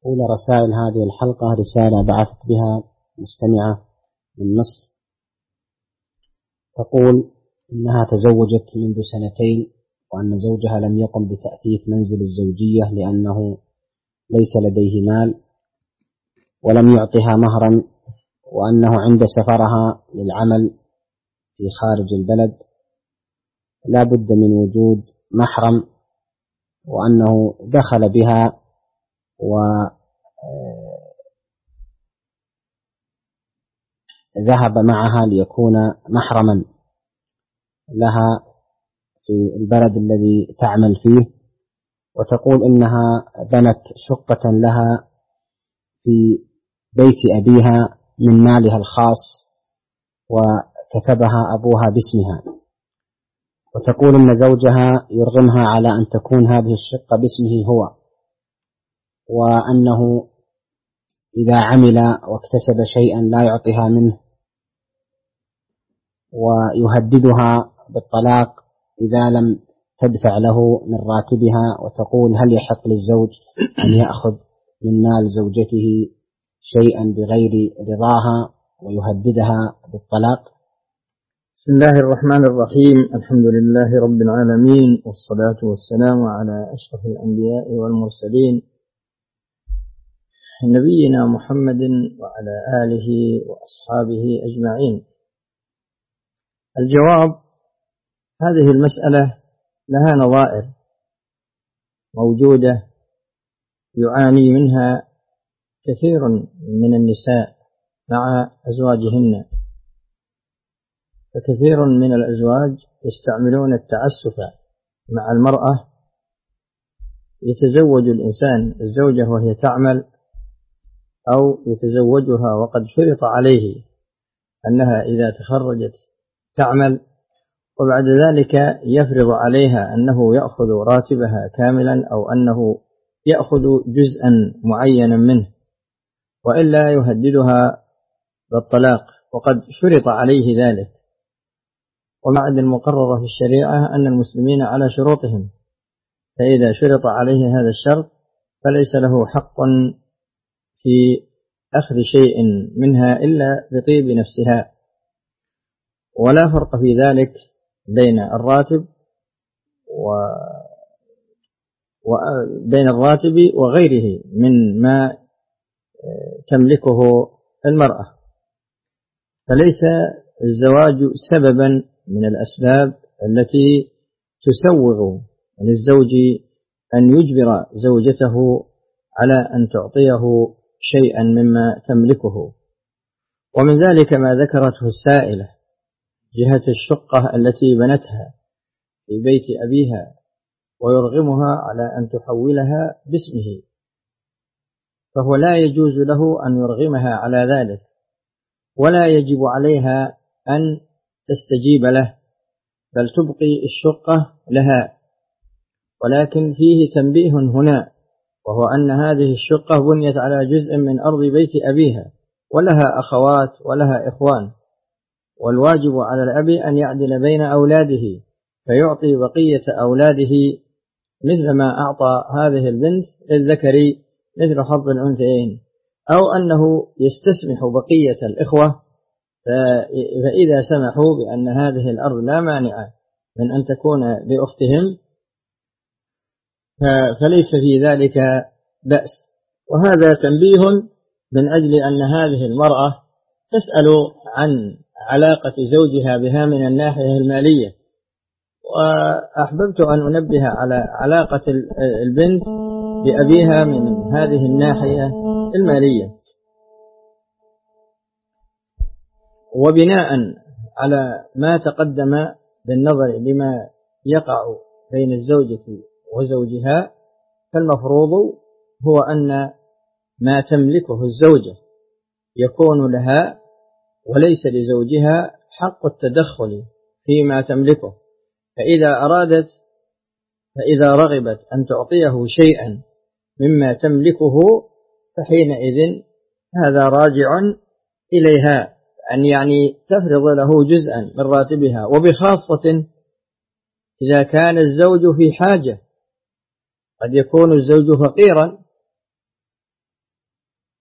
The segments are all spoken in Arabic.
أولى رسائل هذه الحلقة رسالة بعثت بها مستمعة من مصر، تقول إنها تزوجت منذ 2 وأن زوجها لم يقم بتأثيث منزل الزوجية لأنه ليس لديه مال ولم يعطها مهرا، وأنه عند سفرها للعمل في خارج البلد لا بد من وجود محرم، وأنه دخل بها وذهب معها ليكون محرما لها في البلد الذي تعمل فيه. وتقول إنها بنت شقة لها في بيت أبيها من مالها الخاص وكتبها أبوها باسمها، وتقول إن زوجها يرغمها على أن تكون هذه الشقة باسمه هو، وأنه إذا عمل واكتسب شيئا لا يعطيها منه، ويهددها بالطلاق إذا لم تدفع له من راتبها. وتقول هل يحق للزوج أن يأخذ من مال زوجته شيئا بغير رضاها ويهددها بالطلاق؟ بسم الله الرحمن الرحيم. الحمد لله رب العالمين، والصلاة والسلام على أشرف الأنبياء والمرسلين نبينا محمد وعلى آله وأصحابه أجمعين. الجواب: هذه المسألة لها نظائر موجودة يعاني منها كثير من النساء مع أزواجهن، فكثير من الأزواج يستعملون التعسف مع المرأة. يتزوج الإنسان الزوجة وهي تعمل، أو يتزوجها وقد شرط عليه أنها إذا تخرجت تعمل، وبعد ذلك يفرض عليها أنه يأخذ راتبها كاملا أو أنه يأخذ جزءا معينا منه، وإلا يهددها بالطلاق وقد شرط عليه ذلك. ومعد المقررة في الشريعة أن المسلمين على شروطهم، فإذا شرط عليه هذا الشرط فليس له حق في أخذ شيء منها إلا بطيب نفسها. ولا فرق في ذلك بين الراتب وغيره من ما تملكه المرأة. فليس الزواج سببا من الأسباب التي تسوغ للزوج أن يجبر زوجته على أن تعطيه شيئا مما تملكه. ومن ذلك ما ذكرته السائلة جهة الشقة التي بنتها في بيت أبيها ويرغمها على أن تحولها باسمه، فهو لا يجوز له أن يرغمها على ذلك، ولا يجب عليها أن تستجيب له، بل تبقي الشقة لها. ولكن فيه تنبيه هنا، وهو أن هذه الشقة بنيت على جزء من أرض بيت أبيها، ولها أخوات ولها إخوان، والواجب على الأب أن يعدل بين أولاده فيعطي بقية أولاده مثل ما أعطى هذه البنت للذكر مثل حظ الأنثيين، أو أنه يستسمح بقية الإخوة، فإذا سمحوا بأن هذه الأرض لا مانع من أن تكون لأختهم فليس في ذلك بأس. وهذا تنبيه من أجل أن هذه المرأة تسأل عن علاقة زوجها بها من الناحية المالية، وأحببت أن أنبه على علاقة البنت بأبيها من هذه الناحية المالية. وبناء على ما تقدم بالنظر لما يقع بين الزوجة وزوجها، فالمفروض هو أن ما تملكه الزوجة يكون لها، وليس لزوجها حق التدخل فيما تملكه. فإذا رغبت أن تعطيه شيئا مما تملكه فحينئذ هذا راجع إليها، أن يعني تفرض له جزءا من راتبها، وبخاصة إذا كان الزوج في حاجة. قد يكون الزوج فقيرا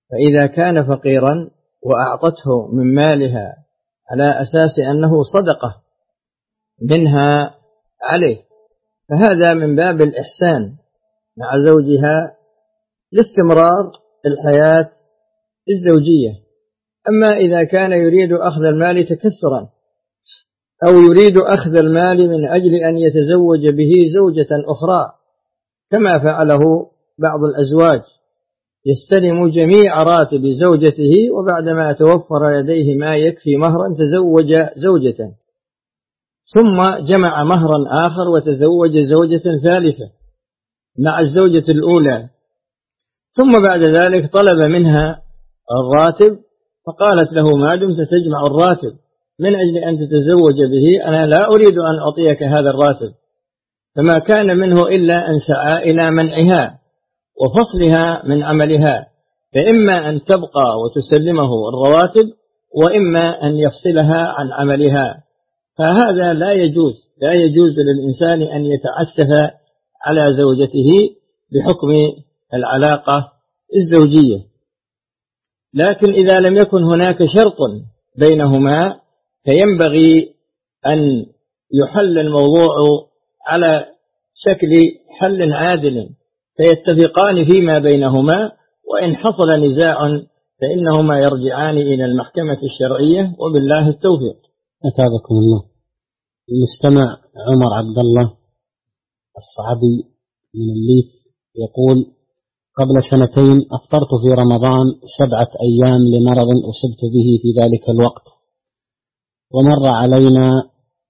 فإذا كان فقيرا وأعطته من مالها على أساس أنه صدقة منها عليه، فهذا من باب الإحسان مع زوجها لاستمرار الحياة الزوجية. أما إذا كان يريد أخذ المال تكثرا أو يريد أخذ المال من أجل أن يتزوج به زوجة أخرى كما فعله بعض الأزواج، يستلم جميع راتب زوجته وبعدما توفر لديه ما يكفي مهرا تزوج زوجة، ثم جمع مهرا آخر وتزوج زوجة ثالثة مع الزوجة الأولى، ثم بعد ذلك طلب منها الراتب فقالت له ما دمت تجمع الراتب من أجل أن تتزوج به أنا لا أريد أن أعطيك هذا الراتب، فما كان منه إلا أن سعى إلى منعها وفصلها من عملها، فإما أن تبقى وتسلمه الرواتب وإما أن يفصلها عن عملها. فهذا لا يجوز للإنسان أن يتعسف على زوجته بحكم العلاقة الزوجية. لكن إذا لم يكن هناك شرط بينهما فينبغي أن يحل الموضوع على شكل حل عادل فيتفقان فيما بينهما، وإن حصل نزاع فإنهما يرجعان إلى المحكمة الشرعية وبالله التوفيق. أتابكم الله. المستمع عمر عبد الله الصعبي من الليث يقول: قبل 2 سنين أفطرت في رمضان 7 أيام لمرض أصبت به في ذلك الوقت، ومر علينا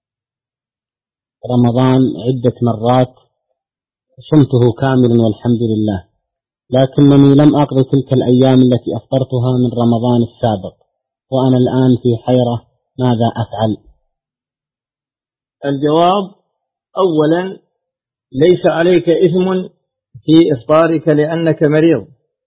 رمضان عدة مرات صمته كاملا والحمد لله، لكنني لم أقضي تلك الأيام التي أفطرتها من رمضان السابق، وأنا الآن في حيرة ماذا أفعل؟ الجواب: أولا ليس عليك إثم في إفطارك لأنك مريض،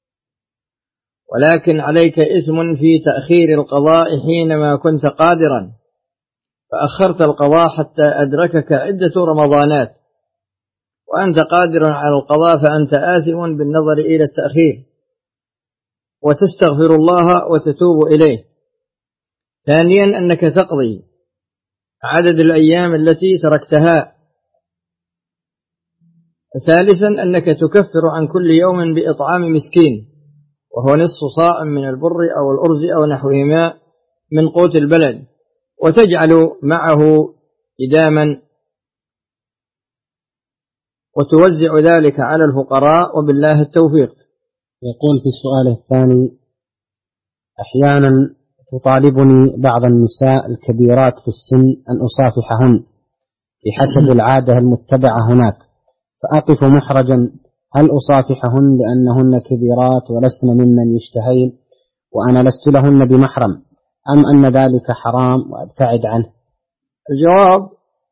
ولكن عليك إثم في تأخير القضاء حينما كنت قادرا فأخرت القضاء حتى أدركك عدة رمضانات وأنت قادر على القضاء، فأنت آثم بالنظر إلى التأخير وتستغفر الله وتتوب إليه. ثانيا أنك تقضي عدد الأيام التي تركتها. ثالثا أنك تكفر عن كل يوم بإطعام مسكين وهو نصف صاع من البر أو الأرز أو نحوهما من قوت البلد، وتجعل معه إداما وتوزع ذلك على الفقراء وبالله التوفيق. يقول في السؤال الثاني: أحيانا تطالبني بعض النساء الكبيرات في السن أن أصافحهن بحسب العادة المتبعة هناك، فأقف محرجا هل أصافحهن لأنهن كبيرات ولسن ممن يشتهين وأنا لست لهن بمحرم، أم أن ذلك حرام وأبتعد عنه؟ الجواب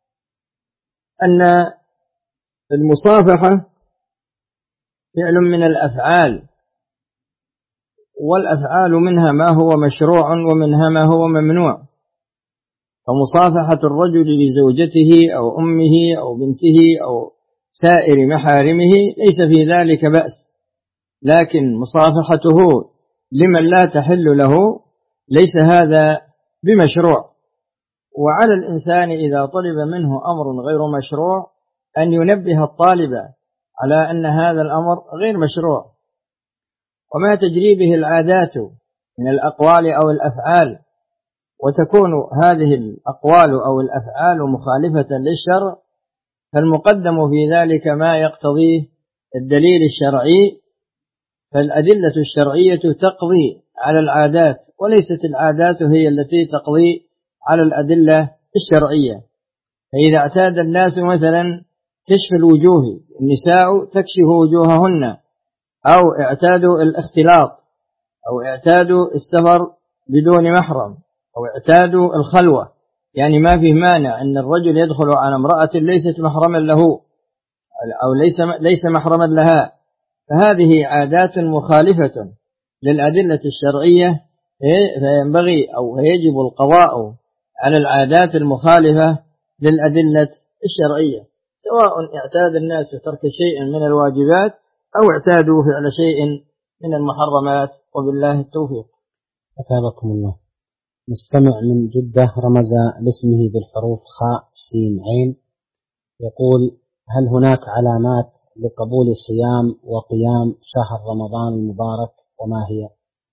أن المصافحة فعل من الأفعال، والأفعال منها ما هو مشروع ومنها ما هو ممنوع، فمصافحة الرجل لزوجته أو أمه أو بنته أو سائر محارمه ليس في ذلك بأس، لكن مصافحته لمن لا تحل له ليس هذا بمشروع. وعلى الإنسان إذا طلب منه أمر غير مشروع أن ينبه الطالب على أن هذا الأمر غير مشروع، وما تجري به العادات من الأقوال أو الأفعال وتكون هذه الأقوال أو الأفعال مخالفة للشرع، فالمقدم في ذلك ما يقتضيه الدليل الشرعي، فالأدلة الشرعية تقضي على العادات وليست العادات هي التي تقضي على الأدلة الشرعية. فإذا اعتاد الناس مثلا كشف الوجوه، النساء تكشف وجوههن، أو اعتادوا الاختلاط، أو اعتادوا السفر بدون محرم، أو اعتادوا الخلوة، يعني ما فيه مانع أن الرجل يدخل على امرأة ليست محرما له أو ليس محرما لها، فهذه عادات مخالفة للأدلة الشرعية، فينبغي أو يجب القضاء على العادات المخالفة للأدلة الشرعية، سواء اعتاد الناس ترك شيء من الواجبات أو اعتادوا فعل شيء من المحرمات وبالله التوفيق. أثابكم الله. مستمع من جدة رمز لاسمه بالحروف خاء سين عين، يقول: هل هناك علامات لقبول صيام وقيام شهر رمضان المبارك، وما هي؟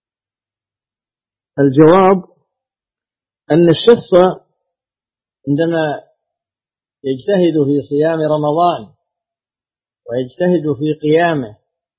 الجواب أن الشخص عندما يجتهد في صيام رمضان ويجتهد في قيامه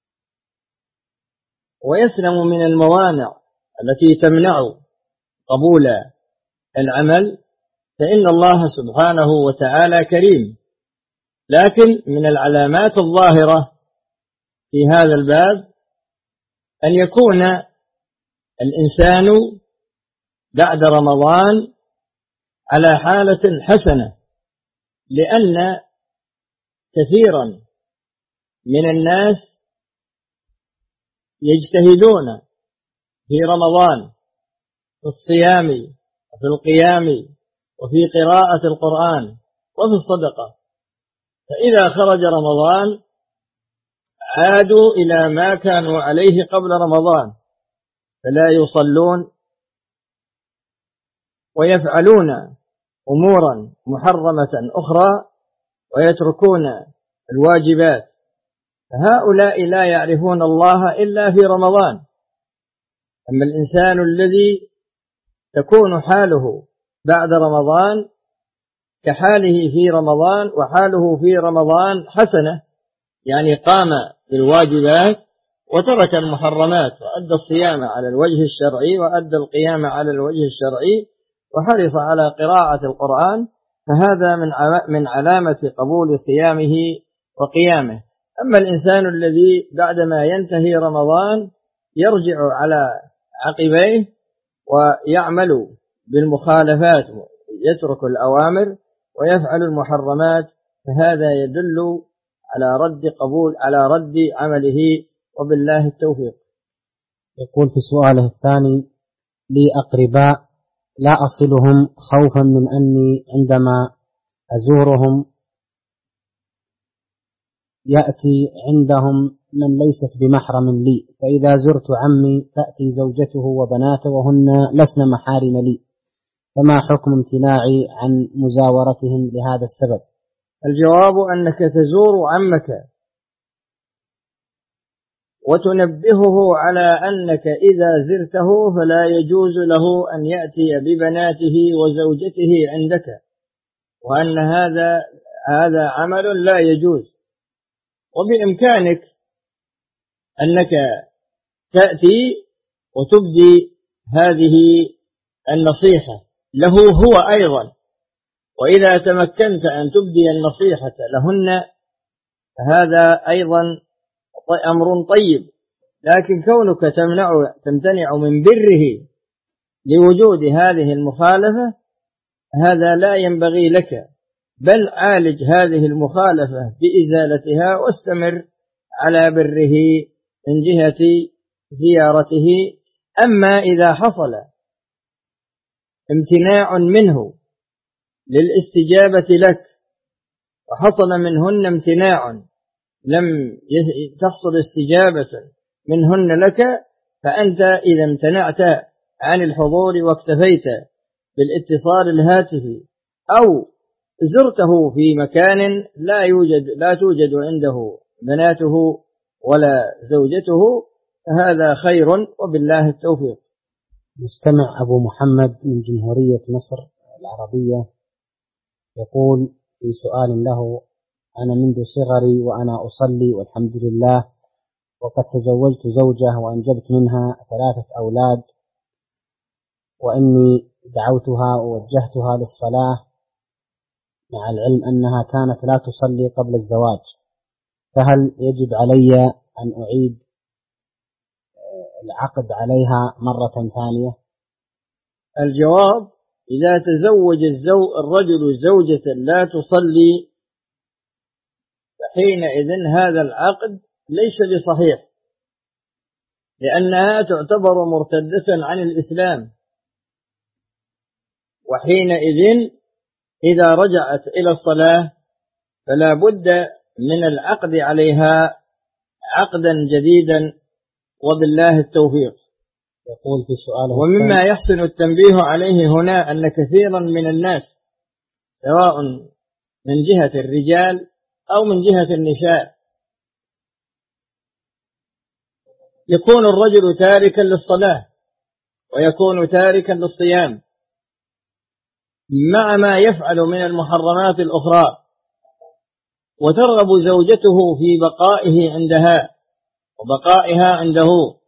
ويسلم من الموانع التي تمنع قبول العمل، فإن الله سبحانه وتعالى كريم. لكن من العلامات الظاهرة في هذا الباب أن يكون الإنسان بعد رمضان على حالة حسنة، لأن كثيرا من الناس يجتهدون في رمضان في الصيام وفي القيام وفي قراءة القرآن وفي الصدقة، فإذا خرج رمضان عادوا إلى ما كانوا عليه قبل رمضان، فلا يصلون ويفعلون أمورا محرمة أخرى ويتركون الواجبات، فهؤلاء لا يعرفون الله إلا في رمضان. أما الإنسان الذي تكون حاله بعد رمضان كحاله في رمضان وحاله في رمضان حسنة، يعني قام بالواجبات وترك المحرمات وأدى الصيام على الوجه الشرعي وأدى القيام على الوجه الشرعي وحرص على قراءة القرآن، فهذا من علامة قبول صيامه وقيامه. أما الإنسان الذي بعدما ينتهي رمضان يرجع على عقبيه ويعمل بالمخالفات، يترك الأوامر ويفعل المحرمات، فهذا يدل على رد عمله، وبالله التوفيق. يقول في سؤاله الثاني: لي أقرباء لا أصلهم خوفا من أني عندما أزورهم يأتي عندهم من ليست بمحرم لي، فإذا زرت عمي تأتي زوجته وبناته وهن لسن محارم لي، فما حكم امتناعي عن مزاورتهم لهذا السبب؟ الجواب أنك تزور عمك وتنبهه على أنك إذا زرته فلا يجوز له أن يأتي ببناته وزوجته عندك، وأن هذا عمل لا يجوز، وبإمكانك أنك تأتي وتبدي هذه النصيحة له هو أيضا، وإذا تمكنت أن تبدي النصيحة لهن فهذا أيضا أمر طيب. لكن كونك تمتنع من بره لوجود هذه المخالفة هذا لا ينبغي لك، بل عالج هذه المخالفة بإزالتها واستمر على بره من جهة زيارته. أما إذا حصل امتناع منه للاستجابة لك وحصل منهن امتناع لم تحصل استجابة منهن لك، فأنت إذا امتنعت عن الحضور واكتفيت بالاتصال الهاتفي أو زرته في مكان لا توجد عنده بناته ولا زوجته، فهذا خير، وبالله التوفيق. مستمع أبو محمد من جمهورية مصر العربية يقول في سؤال له: أنا منذ صغري وأنا أصلي والحمد لله، وقد تزوجت زوجة وأنجبت منها 3 أولاد، وإني دعوتها ووجهتها للصلاة مع العلم أنها كانت لا تصلي قبل الزواج، فهل يجب علي أن أعيد العقد عليها مرة ثانية؟ الجواب: إذا تزوج الرجل زوجة لا تصلي فحينئذ هذا العقد ليس بصحيح، لأنها تعتبر مرتدة عن الإسلام، وحينئذ إذا رجعت إلى الصلاة فلا بد من العقد عليها عقدا جديدا، وبالله التوفيق. يقول في سؤاله ومما يحسن التنبيه عليه هنا أن كثيرا من الناس سواء من جهة الرجال أو من جهة النساء يكون الرجل تاركا للصلاة ويكون تاركا للصيام مع ما يفعل من المحرمات الأخرى، وترغب زوجته في بقائه عندها وبقائها عنده،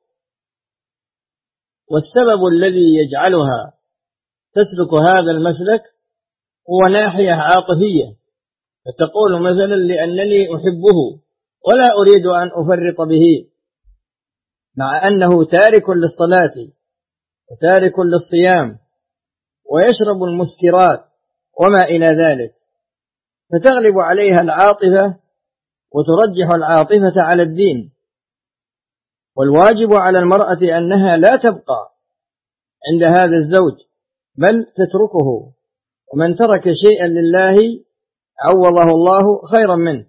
والسبب الذي يجعلها تسلك هذا المسلك هو ناحية عاطفية، فتقول مثلا لأنني أحبه ولا أريد أن أفرط به، مع أنه تارك للصلاة وتارك للصيام ويشرب المسكرات وما إلى ذلك، فتغلب عليها العاطفة وترجح العاطفة على الدين. والواجب على المرأة أنها لا تبقى عند هذا الزوج بل تتركه، ومن ترك شيئا لله عوضه الله خيرا منه.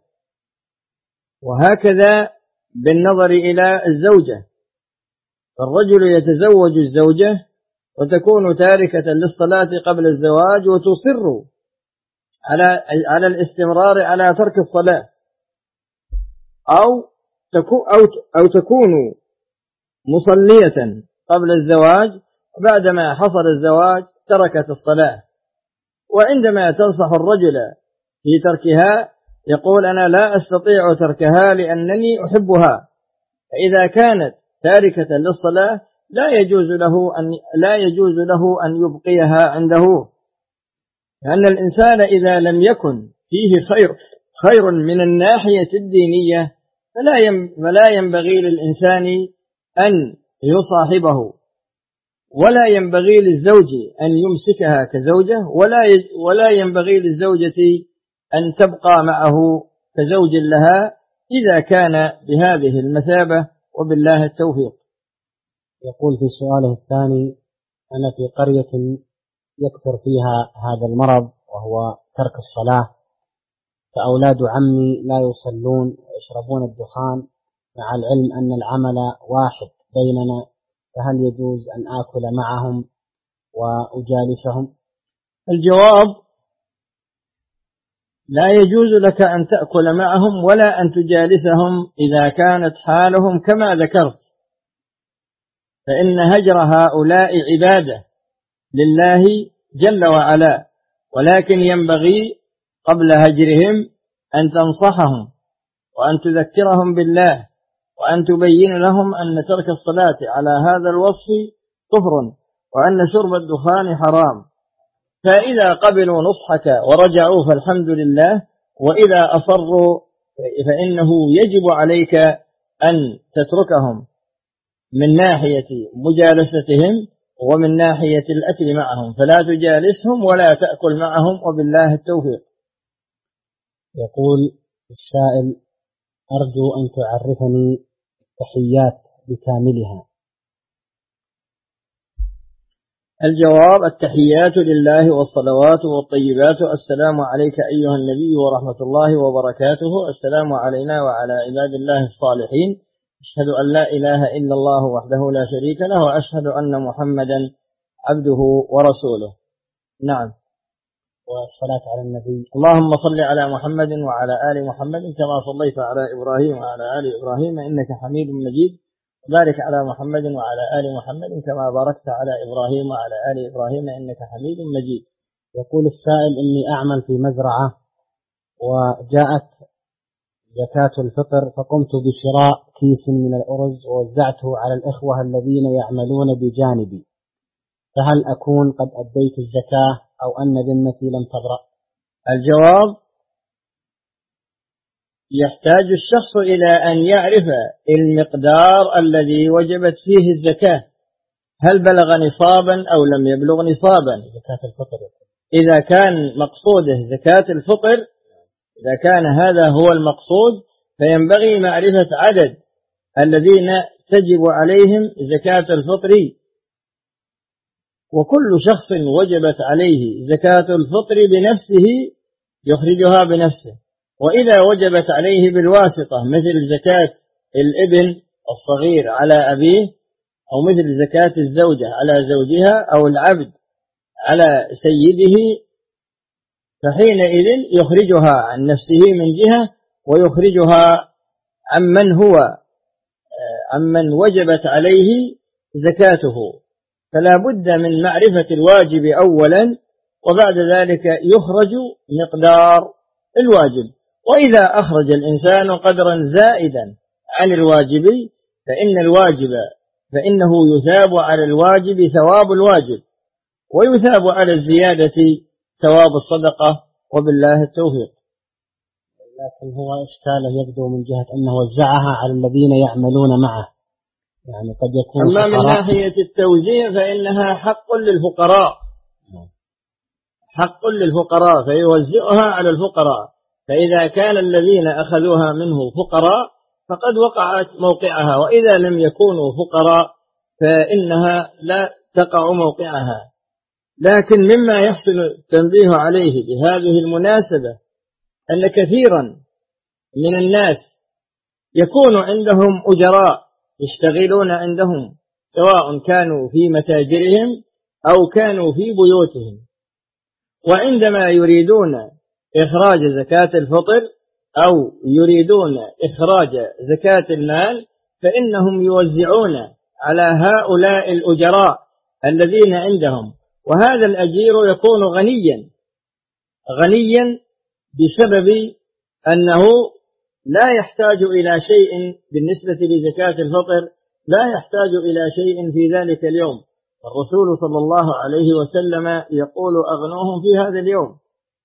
وهكذا بالنظر إلى الزوجة، فالرجل يتزوج الزوجة وتكون تاركة للصلاة قبل الزواج وتصر على الاستمرار على ترك الصلاة، أو تكون مصلية قبل الزواج وبعدما حصل الزواج تركت الصلاة. وعندما تنصح الرجل في تركها يقول أنا لا أستطيع تركها لأنني أحبها. فإذا كانت تاركة للصلاة لا يجوز له أن يبقيها عنده، لأن الإنسان إذا لم يكن فيه خير من الناحية الدينية فلا ينبغي للإنسان أن يصاحبه، ولا ينبغي للزوج أن يمسكها كزوجة، ولا ينبغي للزوجة أن تبقى معه كزوج لها إذا كان بهذه المثابة، وبالله التوفيق. يقول في سؤاله الثاني: أنا في قرية يكثر فيها هذا المرض وهو ترك الصلاة، فأولاد عمي لا يصلون ويشربون الدخان، مع العلم أن العمل واحد بيننا، فهل يجوز أن آكل معهم وأجالسهم؟ الجواب: لا يجوز لك أن تأكل معهم ولا أن تجالسهم إذا كانت حالهم كما ذكرت، فإن هجر هؤلاء عبادة لله جل وعلا، ولكن ينبغي قبل هجرهم أن تنصحهم وأن تذكرهم بالله، وأن تبين لهم أن ترك الصلاة على هذا الوصف كفر، وأن شرب الدخان حرام. فإذا قبلوا نصحك ورجعوا فالحمد لله، وإذا أصروا فإنه يجب عليك أن تتركهم من ناحية مجالستهم ومن ناحية الأكل معهم، فلا تجالسهم ولا تأكل معهم، وبالله التوفيق. يقول السائل: أرجو أن تعرفني تحيات بكاملها. الجواب: التحيات لله والصلوات والطيبات، السلام عليك أيها النبي ورحمة الله وبركاته، السلام علينا وعلى عباد الله الصالحين، أشهد أن لا إله إلا الله وحده لا شريك له، وأشهد أن محمدا عبده ورسوله. نعم. والصلاة على النبي. اللهم صل على محمد وعلى آل محمد كما صليت على إبراهيم وعلى آل إبراهيم إنك حميد مجيد، وبارك على محمد وعلى آل محمد كما باركت على إبراهيم وعلى آل إبراهيم إنك حميد مجيد. يقول السائل: إني أعمل في مزرعة وجاءت زكاة الفطر، فقمت بشراء كيس من الأرز ووزعته على الإخوة الذين يعملون بجانبي، فهل أكون قد أديت الزكاة أو أن ذمتي لم تبرأ؟ الجواب: يحتاج الشخص إلى أن يعرف المقدار الذي وجبت فيه الزكاة، هل بلغ نصابا أو لم يبلغ نصابا. زكاة الفطر إذا كان مقصوده زكاة الفطر، إذا كان هذا هو المقصود، فينبغي معرفة عدد الذين تجب عليهم زكاة الفطر، وكل شخص وجبت عليه زكاة الفطر بنفسه يخرجها بنفسه، وإذا وجبت عليه بالواسطة مثل زكاة الابن الصغير على أبيه أو مثل زكاة الزوجة على زوجها أو العبد على سيده، فحينئذ يخرجها عن نفسه من جهة ويخرجها عمن وجبت عليه زكاته. فلا بد من معرفة الواجب أولا، وبعد ذلك يخرج مقدار الواجب. وإذا أخرج الإنسان قدرا زائدا عن الواجب فإنه يثاب على الواجب ثواب الواجب، ويثاب على الزيادة ثواب الصدقة، وبالله التوفيق. لكن هو إشكاله يبدو من جهة أنه وزعها على الذين يعملون معه، يعني قد يكون أما من ناحية التوزيع فإنها حق للفقراء فيوزعها على الفقراء، فإذا كان الذين أخذوها منه فقراء فقد وقعت موقعها، وإذا لم يكونوا فقراء فإنها لا تقع موقعها. لكن مما يحسن التنبيه عليه بهذه المناسبة أن كثيرا من الناس يكون عندهم أجراء يشتغلون عندهم، سواء كانوا في متاجرهم أو كانوا في بيوتهم، وعندما يريدون إخراج زكاة الفطر أو يريدون إخراج زكاة المال فإنهم يوزعون على هؤلاء الأجراء الذين عندهم، وهذا الأجير يكون غنيا بسبب أنه لا يحتاج إلى شيء بالنسبة لزكاة الفطر، لا يحتاج إلى شيء في ذلك اليوم. الرسول صلى الله عليه وسلم يقول أغنوهم في هذا اليوم.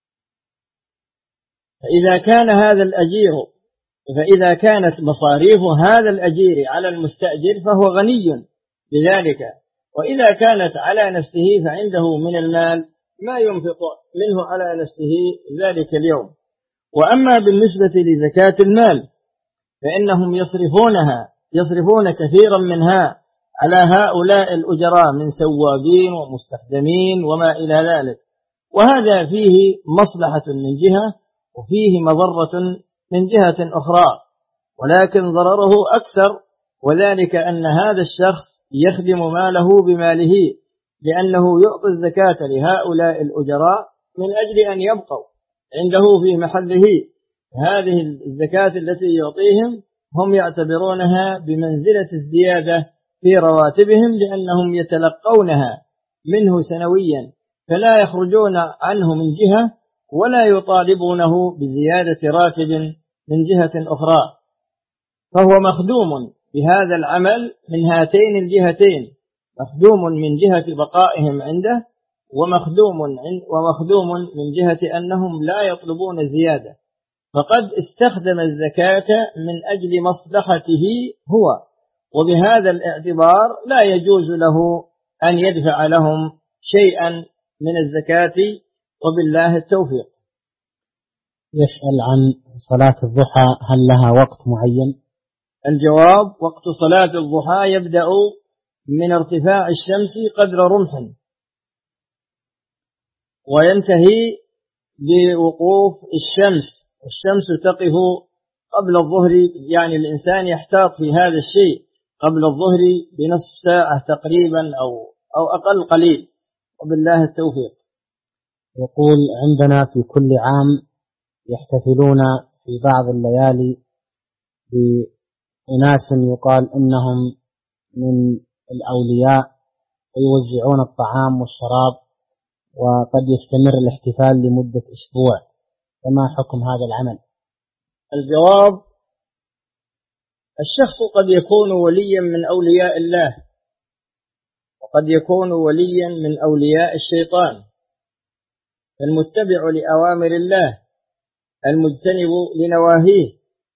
فإذا كانت مصاريف هذا الأجير على المستأجر فهو غني بذلك، وإذا كانت على نفسه فعنده من المال ما ينفق منه على نفسه ذلك اليوم. وأما بالنسبة لزكاة المال فإنهم يصرفون كثيرا منها على هؤلاء الأجراء من سواقين ومستخدمين وما إلى ذلك، وهذا فيه مصلحة من جهة وفيه مضرة من جهة أخرى، ولكن ضرره أكثر، وذلك أن هذا الشخص يخدم ماله بماله، لأنه يعطي الزكاة لهؤلاء الأجراء من أجل أن يبقوا عنده في محله. هذه الزكاة التي يعطيهم هم يعتبرونها بمنزلة الزيادة في رواتبهم، لأنهم يتلقونها منه سنويا، فلا يخرجون عنه من جهة ولا يطالبونه بزيادة راتب من جهة أخرى، فهو مخدوم بهذا العمل من هاتين الجهتين، مخدوم من جهة بقائهم عنده، ومخدوم من جهة أنهم لا يطلبون زيادة، فقد استخدم الزكاة من أجل مصلحته هو، وبهذا الاعتبار لا يجوز له أن يدفع لهم شيئا من الزكاة، وبالله التوفيق. يسأل عن صلاة الضحى، هل لها وقت معين؟ الجواب: وقت صلاة الضحى يبدأ من ارتفاع الشمس قدر رمح، وينتهي بوقوف الشمس، والشمس تقف قبل الظهر، يعني الإنسان يحتاط في هذا الشيء قبل الظهر بنصف ساعة تقريبا أو أقل قليل، وبالله التوفيق. يقول: عندنا في كل عام يحتفلون في بعض الليالي بأناس يقال إنهم من الأولياء، ويوزعون الطعام والشراب، وقد يستمر الاحتفال لمدة أسبوع، فما حكم هذا العمل؟ الجواب: الشخص قد يكون وليا من أولياء الله، وقد يكون وليا من أولياء الشيطان، المتبع لأوامر الله المجتنب لنواهيه،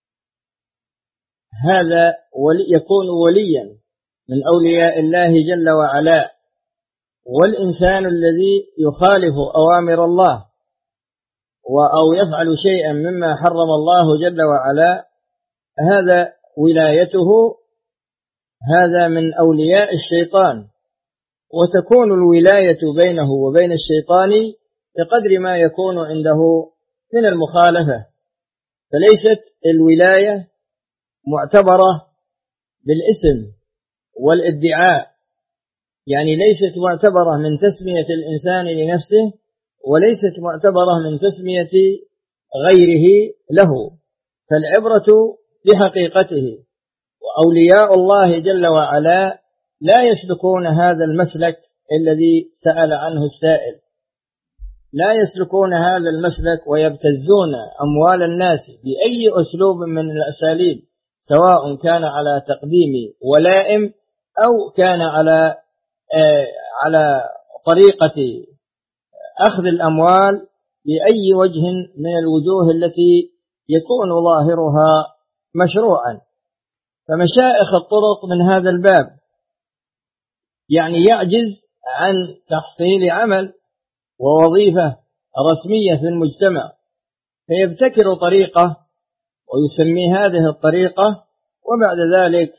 هذا يكون وليا من أولياء الله جل وعلا. والإنسان الذي يخالف أوامر الله أو يفعل شيئا مما حرم الله جل وعلا، هذا ولايته، هذا من أولياء الشيطان، وتكون الولاية بينه وبين الشيطان بقدر ما يكون عنده من المخالفة، فليست الولاية معتبرة بالاسم والادعاء، يعني ليست معتبرة من تسمية الإنسان لنفسه، وليست معتبرة من تسمية غيره له، فالعبرة بحقيقته. وأولياء الله جل وعلا لا يسلكون هذا المسلك الذي سأل عنه السائل، لا يسلكون هذا المسلك ويبتزون أموال الناس بأي أسلوب من الأساليب، سواء كان على تقديم ولائم أو كان على طريقة أخذ الأموال بأي وجه من الوجوه التي يكون ظاهرها مشروعا. فمشائخ الطرق من هذا الباب يعني يعجز عن تحصيل عمل ووظيفة رسمية في المجتمع، فيبتكر طريقة ويسمي هذه الطريقة، وبعد ذلك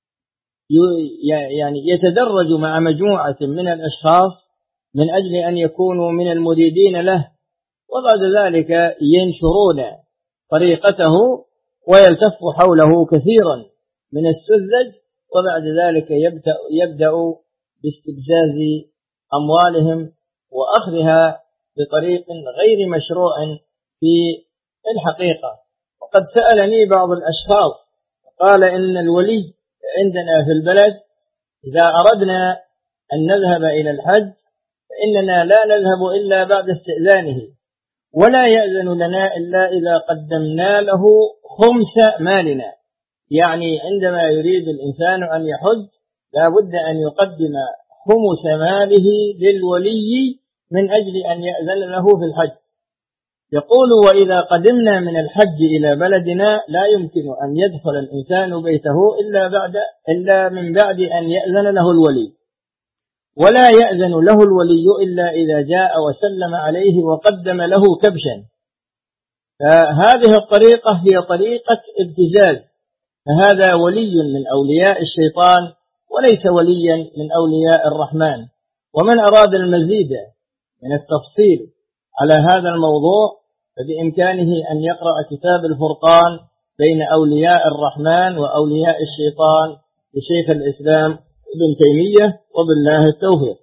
يعني يتدرج مع مجموعة من الأشخاص من أجل أن يكونوا من المريدين له، وبعد ذلك ينشرون طريقته ويلتف حوله كثيرا من السذج، وبعد ذلك يبدأ باستبزاز أموالهم وأخذها بطريق غير مشروع في الحقيقة. وقد سألني بعض الأشخاص قال إن الولي عندنا في البلد إذا أردنا أن نذهب إلى الحج فإننا لا نذهب إلا بعد استئذانه، ولا يأذن لنا إلا إذا قدمنا له خمس مالنا، يعني عندما يريد الإنسان أن يحج لا بد أن يقدم خمس ماله للولي من أجل أن يأذن له في الحج. يقول وإذا قدمنا من الحج إلى بلدنا لا يمكن أن يدخل الإنسان بيته إلا من بعد أن يأذن له الولي، ولا يأذن له الولي إلا إذا جاء وسلم عليه وقدم له كبشا. فهذه الطريقة هي طريقة ابتزاز، فهذا ولي من أولياء الشيطان وليس وليا من أولياء الرحمن. ومن أراد المزيد من التفصيل على هذا الموضوع فبإمكانه أن يقرأ كتاب الفرقان بين أولياء الرحمن وأولياء الشيطان لشيخ الإسلام ابن تيمية، وبالله التوفيق.